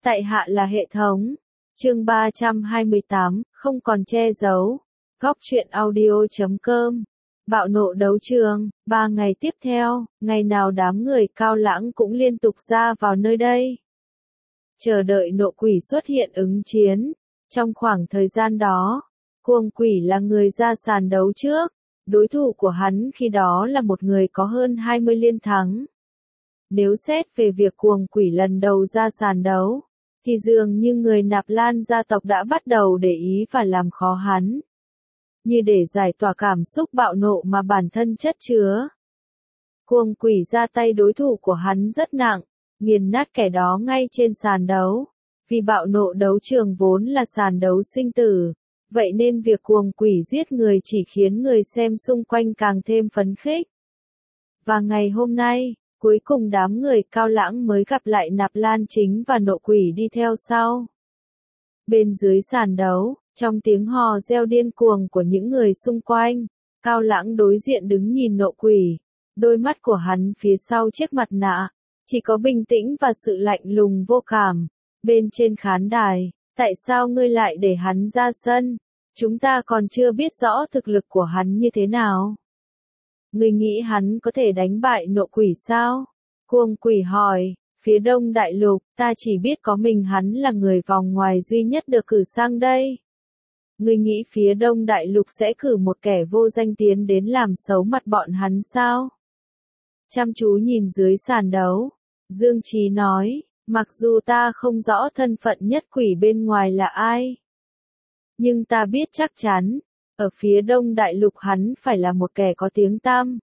Tại hạ là hệ thống. Chương 328, không còn che giấu. Góc truyện audio.com. Bạo nộ đấu trường. 3 ngày tiếp theo, ngày nào đám người Cao Lãng cũng liên tục ra vào nơi đây, chờ đợi nộ quỷ xuất hiện ứng chiến. Trong khoảng thời gian đó, cuồng quỷ là người ra sàn đấu trước. Đối thủ của hắn khi đó là một người có hơn 20 liên thắng. Nếu xét về việc cuồng quỷ lần đầu ra sàn đấu, thì dường như người Nạp Lan gia tộc đã bắt đầu để ý và làm khó hắn, như để giải tỏa cảm xúc bạo nộ mà bản thân chất chứa. Cuồng quỷ ra tay đối thủ của hắn rất nặng, nghiền nát kẻ đó ngay trên sàn đấu. Vì bạo nộ đấu trường vốn là sàn đấu sinh tử, vậy nên việc cuồng quỷ giết người chỉ khiến người xem xung quanh càng thêm phấn khích. Và ngày hôm nay, cuối cùng đám người Cao Lãng mới gặp lại Nạp Lan Chính và nộ quỷ đi theo sau. Bên dưới sàn đấu, trong tiếng hò reo điên cuồng của những người xung quanh, Cao Lãng đối diện đứng nhìn nộ quỷ. Đôi mắt của hắn phía sau chiếc mặt nạ, chỉ có bình tĩnh và sự lạnh lùng vô cảm. Bên trên khán đài, tại sao ngươi lại để hắn ra sân? Chúng ta còn chưa biết rõ thực lực của hắn như thế nào. Ngươi nghĩ hắn có thể đánh bại nộ quỷ sao? Cuồng quỷ hỏi. Phía Đông Đại Lục, ta chỉ biết có mình hắn là người vòng ngoài duy nhất được cử sang đây. Ngươi nghĩ phía Đông Đại Lục sẽ cử một kẻ vô danh tiến đến làm xấu mặt bọn hắn sao? Chăm chú nhìn dưới sàn đấu, Dương Chí nói, mặc dù ta không rõ thân phận nhất quỷ bên ngoài là ai, nhưng ta biết chắc chắn, ở phía Đông Đại Lục hắn phải là một kẻ có tiếng tăm.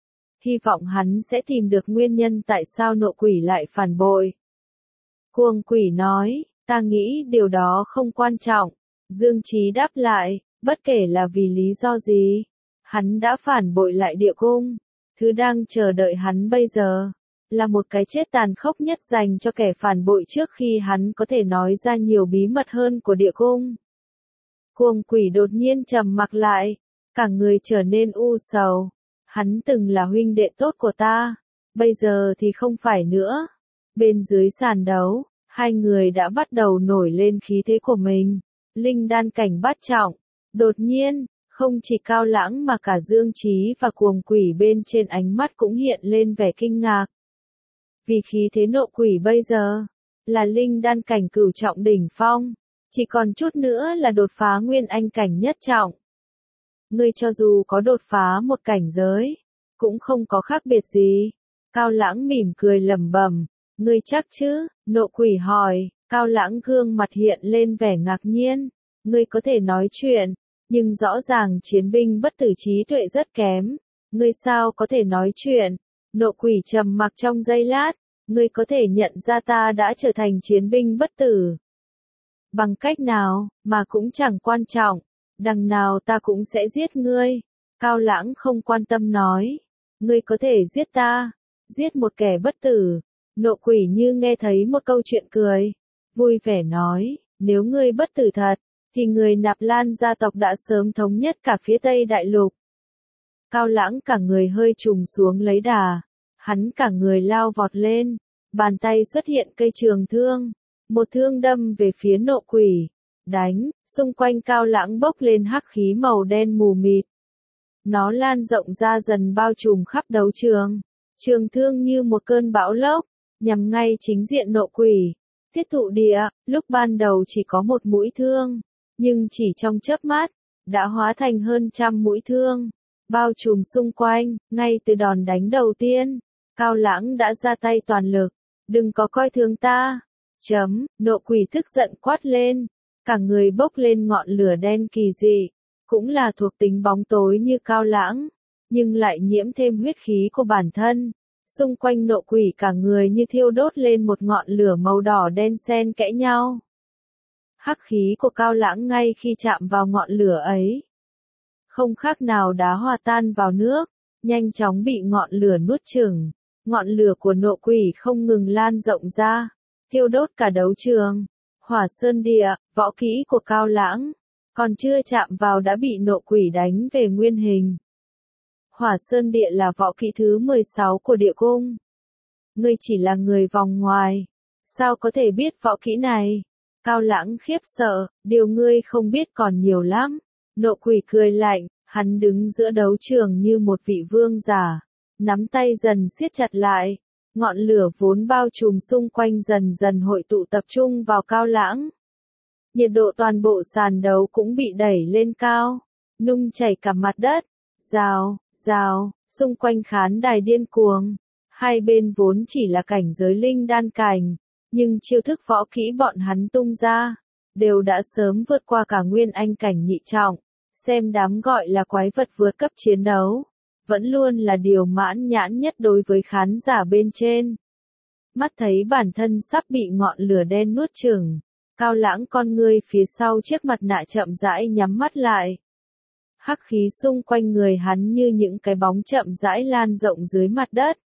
Hy vọng hắn sẽ tìm được nguyên nhân tại sao nộ quỷ lại phản bội. Cuồng quỷ nói, ta nghĩ điều đó không quan trọng. Dương Chí đáp lại, bất kể là vì lý do gì, hắn đã phản bội lại địa cung. Thứ đang chờ đợi hắn bây giờ, là một cái chết tàn khốc nhất dành cho kẻ phản bội trước khi hắn có thể nói ra nhiều bí mật hơn của địa cung. Cuồng quỷ đột nhiên trầm mặc lại, cả người trở nên u sầu. Hắn từng là huynh đệ tốt của ta, bây giờ thì không phải nữa. Bên dưới sàn đấu, hai người đã bắt đầu nổi lên khí thế của mình. Linh đan cảnh bát trọng. Đột nhiên, không chỉ Cao Lãng mà cả Dương Chí và cuồng quỷ bên trên ánh mắt cũng hiện lên vẻ kinh ngạc. Vì khí thế nộ quỷ bây giờ, là linh đan cảnh cửu trọng đỉnh phong, chỉ còn chút nữa là đột phá nguyên anh cảnh nhất trọng. Ngươi cho dù có đột phá một cảnh giới, cũng không có khác biệt gì. Cao Lãng mỉm cười lẩm bẩm, ngươi chắc chứ? Nộ quỷ hỏi. Cao Lãng gương mặt hiện lên vẻ ngạc nhiên. Ngươi có thể nói chuyện, nhưng rõ ràng chiến binh bất tử trí tuệ rất kém. Ngươi sao có thể nói chuyện? Nộ quỷ trầm mặc trong giây lát. Ngươi có thể nhận ra ta đã trở thành chiến binh bất tử bằng cách nào, mà cũng chẳng quan trọng. Đằng nào ta cũng sẽ giết ngươi. Cao Lãng không quan tâm nói. Ngươi có thể giết ta, giết một kẻ bất tử. Nộ quỷ như nghe thấy một câu chuyện cười, vui vẻ nói, nếu ngươi bất tử thật, thì người Nạp Lan gia tộc đã sớm thống nhất cả phía Tây Đại Lục. Cao Lãng cả người hơi trùng xuống lấy đà, hắn cả người lao vọt lên, bàn tay xuất hiện cây trường thương, một thương đâm về phía nộ quỷ. Đánh, xung quanh Cao Lãng bốc lên hắc khí màu đen mù mịt. Nó lan rộng ra dần bao trùm khắp đấu trường. Trường thương như một cơn bão lốc, nhằm ngay chính diện nộ quỷ. Thiết thụ địa, lúc ban đầu chỉ có một mũi thương, nhưng chỉ trong chớp mắt, đã hóa thành hơn trăm mũi thương, bao trùm xung quanh. Ngay từ đòn đánh đầu tiên, Cao Lãng đã ra tay toàn lực. Đừng có coi thường ta. Nộ quỷ tức giận quát lên. Cả người bốc lên ngọn lửa đen kỳ dị, cũng là thuộc tính bóng tối như Cao Lãng, nhưng lại nhiễm thêm huyết khí của bản thân. Xung quanh nộ quỷ cả người như thiêu đốt lên một ngọn lửa màu đỏ đen xen kẽ nhau. Hắc khí của Cao Lãng ngay khi chạm vào ngọn lửa ấy, không khác nào đá hòa tan vào nước, nhanh chóng bị ngọn lửa nuốt chửng. Ngọn lửa của nộ quỷ không ngừng lan rộng ra, thiêu đốt cả đấu trường. Hỏa Sơn Địa, võ kỹ của Cao Lãng, còn chưa chạm vào đã bị nộ quỷ đánh về nguyên hình. Hỏa Sơn Địa là võ kỹ thứ 16 của địa cung. Ngươi chỉ là người vòng ngoài, Sao có thể biết võ kỹ này? Cao Lãng khiếp sợ, điều ngươi không biết còn nhiều lắm. Nộ quỷ cười lạnh, hắn đứng giữa đấu trường như một vị vương giả. Nắm tay dần siết chặt lại. Ngọn lửa vốn bao trùm xung quanh dần dần hội tụ tập trung vào Cao Lãng. Nhiệt độ toàn bộ sàn đấu cũng bị đẩy lên cao, nung chảy cả mặt đất. Rào, rào, xung quanh khán đài điên cuồng. Hai bên vốn chỉ là cảnh giới linh đan cảnh, nhưng chiêu thức võ kỹ bọn hắn tung ra, đều đã sớm vượt qua cả nguyên anh cảnh nhị trọng. Xem đám gọi là quái vật vượt cấp chiến đấu, vẫn luôn là điều mãn nhãn nhất đối với khán giả bên trên. Mắt thấy bản thân sắp bị ngọn lửa đen nuốt chửng, Cao Lãng con ngươi phía sau chiếc mặt nạ chậm rãi nhắm mắt lại. Hắc khí xung quanh người hắn như những cái bóng chậm rãi lan rộng dưới mặt đất,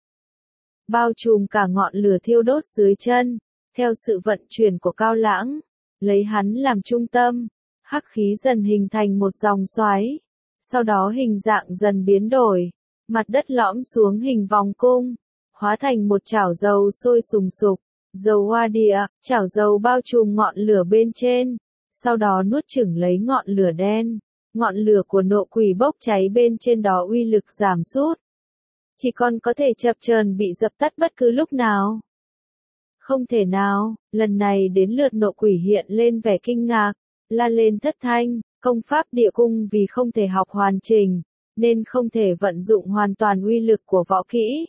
bao trùm cả ngọn lửa thiêu đốt dưới chân. Theo sự vận chuyển của Cao Lãng, lấy hắn làm trung tâm, hắc khí dần hình thành một dòng xoáy, sau đó hình dạng dần biến đổi, mặt đất lõm xuống hình vòng cung, hóa thành một chảo dầu sôi sùng sục, dầu hoa địa, chảo dầu bao trùm ngọn lửa bên trên, sau đó nuốt chửng lấy ngọn lửa đen. Ngọn lửa của nộ quỷ bốc cháy bên trên đó uy lực giảm sút, chỉ còn có thể chập chờn bị dập tắt bất cứ lúc nào. Không thể nào, lần này đến lượt nộ quỷ hiện lên vẻ kinh ngạc, la lên thất thanh, công pháp địa cung vì không thể học hoàn chỉnh, nên không thể vận dụng hoàn toàn uy lực của võ kỹ.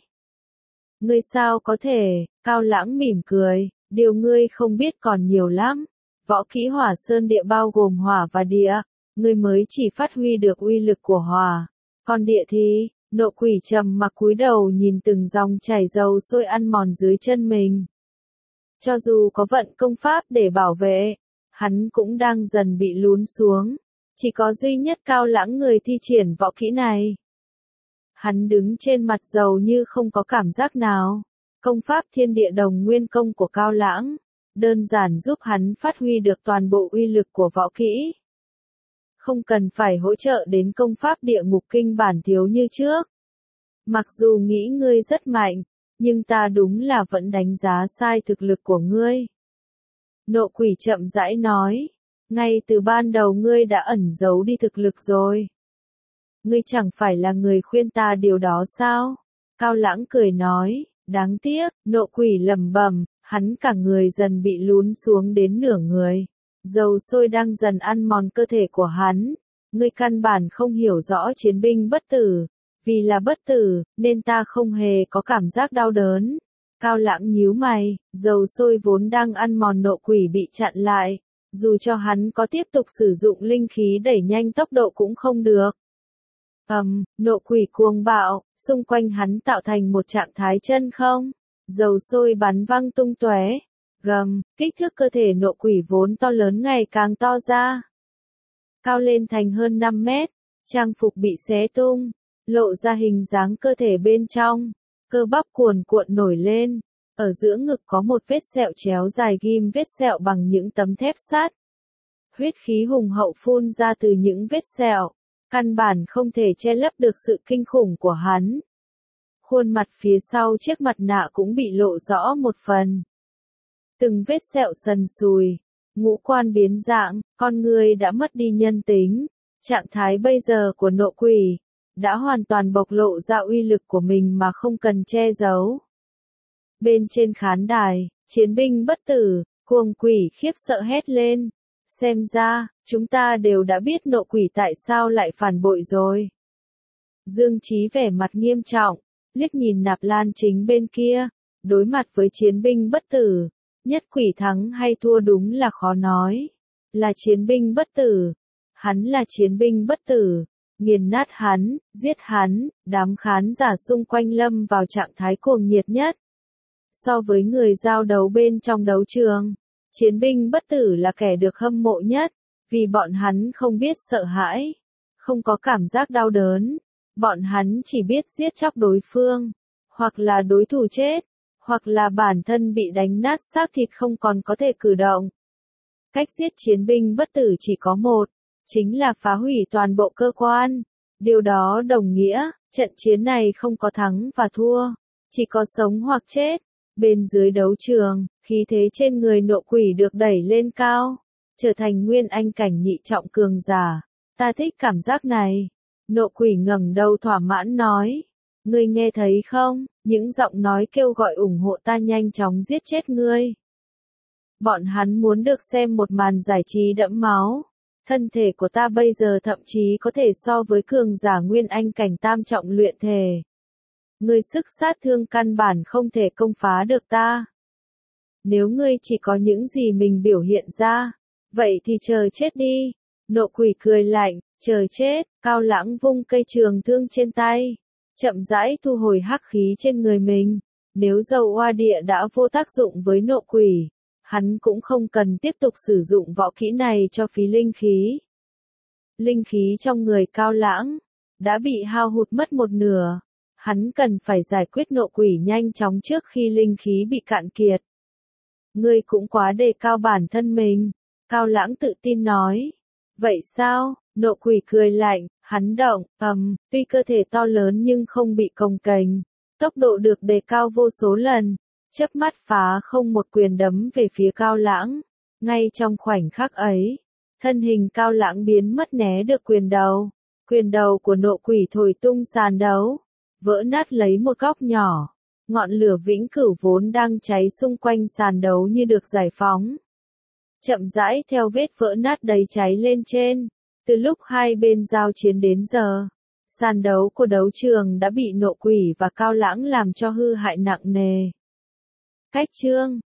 Ngươi sao có thể? Cao Lãng mỉm cười, điều ngươi không biết còn nhiều lắm. Võ kỹ hỏa sơn địa bao gồm hỏa và địa, ngươi mới chỉ phát huy được uy lực của hỏa. Còn địa thì, nộ quỷ trầm mặc cúi đầu nhìn từng dòng chảy dầu sôi ăn mòn dưới chân mình. Cho dù có vận công pháp để bảo vệ, hắn cũng đang dần bị lún xuống. Chỉ có duy nhất Cao Lãng người thi triển võ kỹ này. Hắn đứng trên mặt dầu như không có cảm giác nào. Công pháp thiên địa đồng nguyên công của Cao Lãng, đơn giản giúp hắn phát huy được toàn bộ uy lực của võ kỹ. Không cần phải hỗ trợ đến công pháp địa ngục kinh bản thiếu như trước. Mặc dù nghĩ ngươi rất mạnh, nhưng ta đúng là vẫn đánh giá sai thực lực của ngươi. Nộ quỷ chậm rãi nói, ngay từ ban đầu ngươi đã ẩn giấu đi thực lực rồi. Ngươi chẳng phải là người khuyên ta điều đó sao? Cao Lãng cười nói, đáng tiếc, nộ quỷ lẩm bẩm, hắn cả người dần bị lún xuống đến nửa người. Dầu sôi đang dần ăn mòn cơ thể của hắn. Ngươi căn bản không hiểu rõ chiến binh bất tử. Vì là bất tử, nên ta không hề có cảm giác đau đớn. Cao Lãng nhíu mày, dầu sôi vốn đang ăn mòn nộ quỷ bị chặn lại. Dù cho hắn có tiếp tục sử dụng linh khí đẩy nhanh tốc độ cũng không được. Nộ quỷ cuồng bạo, xung quanh hắn tạo thành một trạng thái chân không. Dầu sôi bắn văng tung tóe. Kích thước cơ thể nộ quỷ vốn to lớn ngày càng to ra. Cao lên thành hơn 5 mét, trang phục bị xé tung, lộ ra hình dáng cơ thể bên trong, cơ bắp cuồn cuộn nổi lên, ở giữa ngực có một vết sẹo chéo dài ghim vết sẹo bằng những tấm thép sắt. Huyết khí hùng hậu phun ra từ những vết sẹo, căn bản không thể che lấp được sự kinh khủng của hắn. Khuôn mặt phía sau chiếc mặt nạ cũng bị lộ rõ một phần. Từng vết sẹo sần sùi, ngũ quan biến dạng, con người đã mất đi nhân tính. Trạng thái bây giờ của nộ quỷ đã hoàn toàn bộc lộ ra uy lực của mình mà không cần che giấu. Bên trên khán đài, chiến binh bất tử, cuồng quỷ khiếp sợ hét lên. Xem ra, chúng ta đều đã biết nộ quỷ tại sao lại phản bội rồi. Dương Chí vẻ mặt nghiêm trọng, liếc nhìn Nạp Lan Chính bên kia, đối mặt với chiến binh bất tử. Nhất quỷ thắng hay thua đúng là khó nói. Là chiến binh bất tử. Hắn là chiến binh bất tử. Nghiền nát hắn, giết hắn, đám khán giả xung quanh lâm vào trạng thái cuồng nhiệt nhất. So với người giao đấu bên trong đấu trường, chiến binh bất tử là kẻ được hâm mộ nhất, vì bọn hắn không biết sợ hãi, không có cảm giác đau đớn. Bọn hắn chỉ biết giết chóc đối phương, hoặc là đối thủ chết, hoặc là bản thân bị đánh nát xác thịt không còn có thể cử động. Cách giết chiến binh bất tử chỉ có một, chính là phá hủy toàn bộ cơ quan. Điều đó đồng nghĩa, trận chiến này không có thắng và thua, chỉ có sống hoặc chết. Bên dưới đấu trường, khí thế trên người nộ quỷ được đẩy lên cao, trở thành nguyên anh cảnh nhị trọng cường giả. Ta thích cảm giác này. Nộ quỷ ngẩng đầu thỏa mãn nói. Ngươi nghe thấy không, những giọng nói kêu gọi ủng hộ ta nhanh chóng giết chết ngươi. Bọn hắn muốn được xem một màn giải trí đẫm máu. Thân thể của ta bây giờ thậm chí có thể so với cường giả nguyên anh cảnh tam trọng luyện thể. Ngươi sức sát thương căn bản không thể công phá được ta. Nếu ngươi chỉ có những gì mình biểu hiện ra, vậy thì chờ chết đi. Nộ quỷ cười lạnh, chờ chết. Cao Lãng vung cây trường thương trên tay, chậm rãi thu hồi hắc khí trên người mình. Nếu dầu oa địa đã vô tác dụng với nộ quỷ, hắn cũng không cần tiếp tục sử dụng võ kỹ này cho phí linh khí. Linh khí trong người Cao Lãng đã bị hao hụt mất một nửa. Hắn cần phải giải quyết nộ quỷ nhanh chóng trước khi linh khí bị cạn kiệt. Ngươi cũng quá đề cao bản thân mình. Cao Lãng tự tin nói. Vậy sao? Nộ quỷ cười lạnh, hắn động, tuy cơ thể to lớn nhưng không bị cồng kềnh. Tốc độ được đề cao vô số lần. Chớp mắt phá không một quyền đấm về phía Cao Lãng. Ngay trong khoảnh khắc ấy, thân hình Cao Lãng biến mất né được quyền đầu. Quyền đầu của nộ quỷ thổi tung sàn đấu, vỡ nát lấy một góc nhỏ. Ngọn lửa vĩnh cửu vốn đang cháy xung quanh sàn đấu như được giải phóng. Chậm rãi theo vết vỡ nát đầy cháy lên trên. Từ lúc hai bên giao chiến đến giờ, sàn đấu của đấu trường đã bị nộ quỷ và Cao Lãng làm cho hư hại nặng nề. Cách chương